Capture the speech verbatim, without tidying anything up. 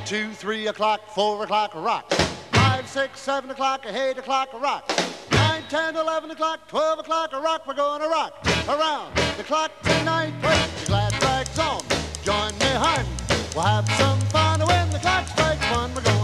two, three o'clock, four o'clock, rock. Five, six, seven o'clock, eight o'clock, rock. Nine, ten, eleven o'clock, twelve o'clock, rock. We're going to rock around the clock tonight. Play the glad rags on. Join me, hun. We'll have some fun when the clock strikes one. We're going